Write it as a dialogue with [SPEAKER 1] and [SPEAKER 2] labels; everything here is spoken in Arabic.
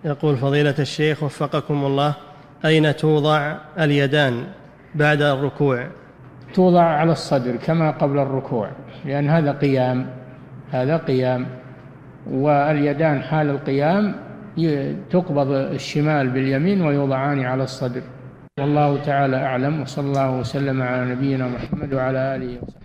[SPEAKER 1] يقول فضيلة الشيخ وفقكم الله، أين توضع اليدان بعد الركوع؟
[SPEAKER 2] توضع على الصدر كما قبل الركوع، لأن هذا قيام، واليدان حال القيام تقبض الشمال باليمين ويوضعان على الصدر. والله تعالى أعلم، وصلى الله وسلم على نبينا محمد وعلى آله وصحبه.